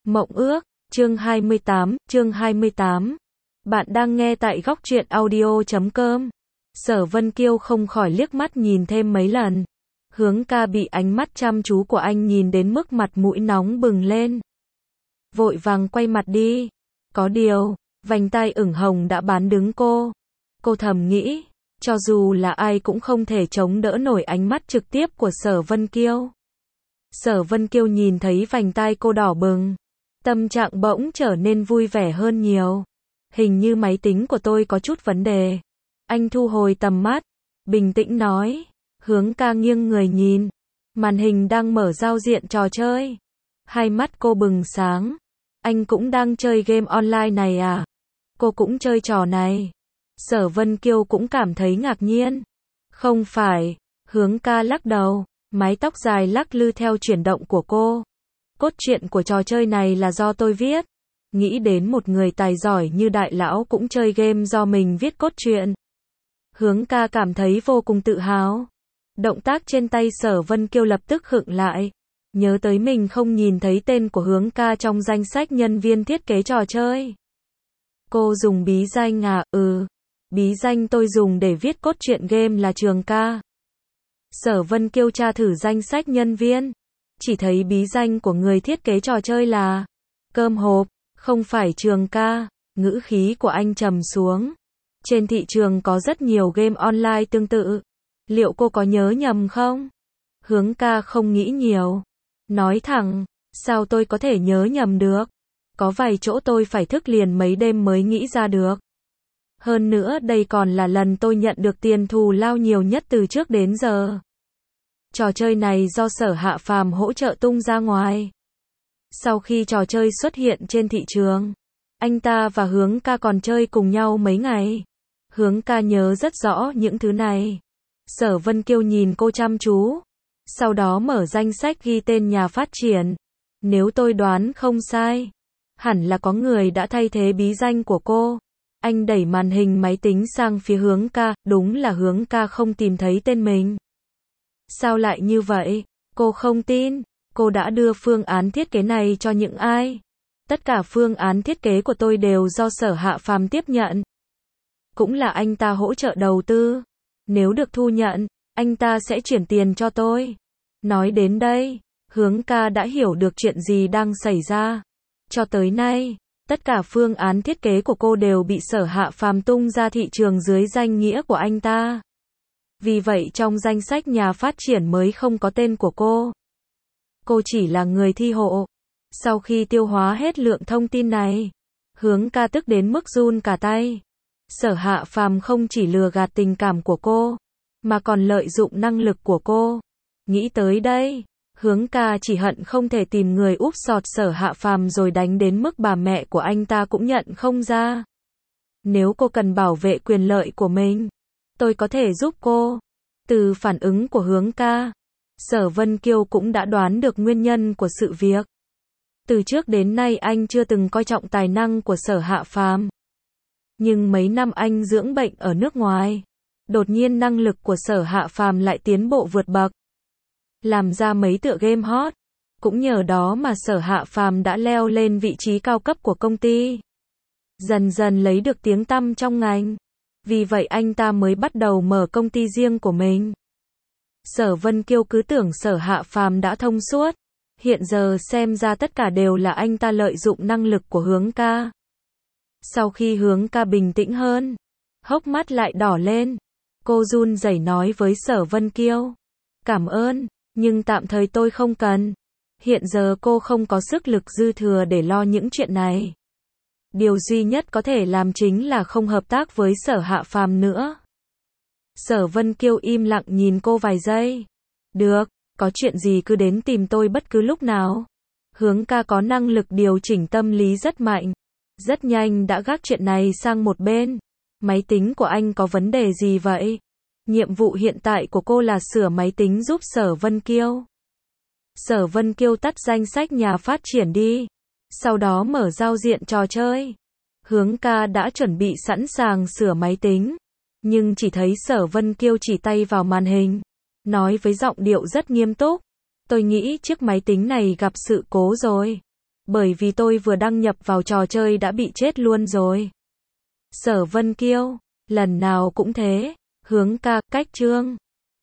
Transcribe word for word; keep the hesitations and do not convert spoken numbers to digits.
Mộng ước, chương hai mươi tám, chương hai mươi tám. Bạn đang nghe tại góc truyện audio chấm com. Sở Vân Kiêu không khỏi liếc mắt nhìn thêm mấy lần. Hướng ca bị ánh mắt chăm chú của anh nhìn đến mức mặt mũi nóng bừng lên. Vội vàng quay mặt đi. Có điều, vành tai ửng hồng đã bán đứng cô. Cô thầm nghĩ, cho dù là ai cũng không thể chống đỡ nổi ánh mắt trực tiếp của Sở Vân Kiêu. Sở Vân Kiêu nhìn thấy vành tai cô đỏ bừng. Tâm trạng bỗng trở nên vui vẻ hơn nhiều. Hình như máy tính của tôi có chút vấn đề. Anh thu hồi tầm mắt, bình tĩnh nói. Hướng ca nghiêng người nhìn. Màn hình đang mở giao diện trò chơi. Hai mắt cô bừng sáng. Anh cũng đang chơi game online này à? Cô cũng chơi trò này. Sở Vân Kiêu cũng cảm thấy ngạc nhiên. Không phải, Hướng ca lắc đầu, mái tóc dài lắc lư theo chuyển động của cô. Cốt truyện của trò chơi này là do tôi viết. Nghĩ đến một người tài giỏi như đại lão cũng chơi game do mình viết cốt truyện. Hướng ca cảm thấy vô cùng tự hào. Động tác trên tay Sở Vân Kiêu lập tức khựng lại. Nhớ tới mình không nhìn thấy tên của Hướng ca trong danh sách nhân viên thiết kế trò chơi. Cô dùng bí danh à? Ừ. Bí danh tôi dùng để viết cốt truyện game là Trường ca. Sở Vân Kiêu tra thử danh sách nhân viên. Chỉ thấy bí danh của người thiết kế trò chơi là Cơm hộp, không phải Trường ca. Ngữ khí của anh trầm xuống. Trên thị trường có rất nhiều game online tương tự. Liệu cô có nhớ nhầm không? Hướng ca không nghĩ nhiều. Nói thẳng, sao tôi có thể nhớ nhầm được? Có vài chỗ tôi phải thức liền mấy đêm mới nghĩ ra được. Hơn nữa đây còn là lần tôi nhận được tiền thù lao nhiều nhất từ trước đến giờ. Trò chơi này do Sở Hạ Phàm hỗ trợ tung ra ngoài. Sau khi trò chơi xuất hiện trên thị trường, anh ta và Hướng ca còn chơi cùng nhau mấy ngày. Hướng ca nhớ rất rõ những thứ này. Sở Vân Kiêu nhìn cô chăm chú. Sau đó mở danh sách ghi tên nhà phát triển. Nếu tôi đoán không sai, hẳn là có người đã thay thế bí danh của cô. Anh đẩy màn hình máy tính sang phía Hướng ca, đúng là Hướng ca không tìm thấy tên mình. Sao lại như vậy? Cô không tin. Cô đã đưa phương án thiết kế này cho những ai? Tất cả phương án thiết kế của tôi đều do Sở Hạ Phàm tiếp nhận. Cũng là anh ta hỗ trợ đầu tư. Nếu được thu nhận, anh ta sẽ chuyển tiền cho tôi. Nói đến đây, Hướng ca đã hiểu được chuyện gì đang xảy ra. Cho tới nay, tất cả phương án thiết kế của cô đều bị Sở Hạ Phàm tung ra thị trường dưới danh nghĩa của anh ta. Vì vậy trong danh sách nhà phát triển mới không có tên của cô. Cô chỉ là người thi hộ. Sau khi tiêu hóa hết lượng thông tin này, Hướng ca tức đến mức run cả tay. Sở Hạ Phàm không chỉ lừa gạt tình cảm của cô, mà còn lợi dụng năng lực của cô. Nghĩ tới đây, Hướng ca chỉ hận không thể tìm người úp sọt Sở Hạ Phàm rồi đánh đến mức bà mẹ của anh ta cũng nhận không ra. Nếu cô cần bảo vệ quyền lợi của mình, tôi có thể giúp cô. Từ phản ứng của Hướng ca, Sở Vân Kiêu cũng đã đoán được nguyên nhân của sự việc. Từ trước đến nay anh chưa từng coi trọng tài năng của Sở Hạ Phàm. Nhưng mấy năm anh dưỡng bệnh ở nước ngoài, đột nhiên năng lực của Sở Hạ Phàm lại tiến bộ vượt bậc. Làm ra mấy tựa game hot. Cũng nhờ đó mà Sở Hạ Phàm đã leo lên vị trí cao cấp của công ty. Dần dần lấy được tiếng tăm trong ngành. Vì vậy anh ta mới bắt đầu mở công ty riêng của mình. Sở Vân Kiêu cứ tưởng Sở Hạ Phàm đã thông suốt. Hiện giờ xem ra tất cả đều là anh ta lợi dụng năng lực của Hướng ca. Sau khi Hướng ca bình tĩnh hơn, hốc mắt lại đỏ lên. Cô run rẩy nói với Sở Vân Kiêu. Cảm ơn, nhưng tạm thời tôi không cần. Hiện giờ cô không có sức lực dư thừa để lo những chuyện này. Điều duy nhất có thể làm chính là không hợp tác với Sở Hạ Phàm nữa. Sở Vân Kiêu im lặng nhìn cô vài giây. Được, có chuyện gì cứ đến tìm tôi bất cứ lúc nào. Hướng ca có năng lực điều chỉnh tâm lý rất mạnh. Rất nhanh đã gác chuyện này sang một bên. Máy tính của anh có vấn đề gì vậy? Nhiệm vụ hiện tại của cô là sửa máy tính giúp Sở Vân Kiêu. Sở Vân Kiêu tắt danh sách nhà phát triển đi. Sau đó mở giao diện trò chơi. Hướng ca đã chuẩn bị sẵn sàng sửa máy tính. Nhưng chỉ thấy Sở Vân Kiêu chỉ tay vào màn hình. Nói với giọng điệu rất nghiêm túc. Tôi nghĩ chiếc máy tính này gặp sự cố rồi. Bởi vì tôi vừa đăng nhập vào trò chơi đã bị chết luôn rồi. Sở Vân Kiêu, lần nào cũng thế. Hướng ca, cách chương.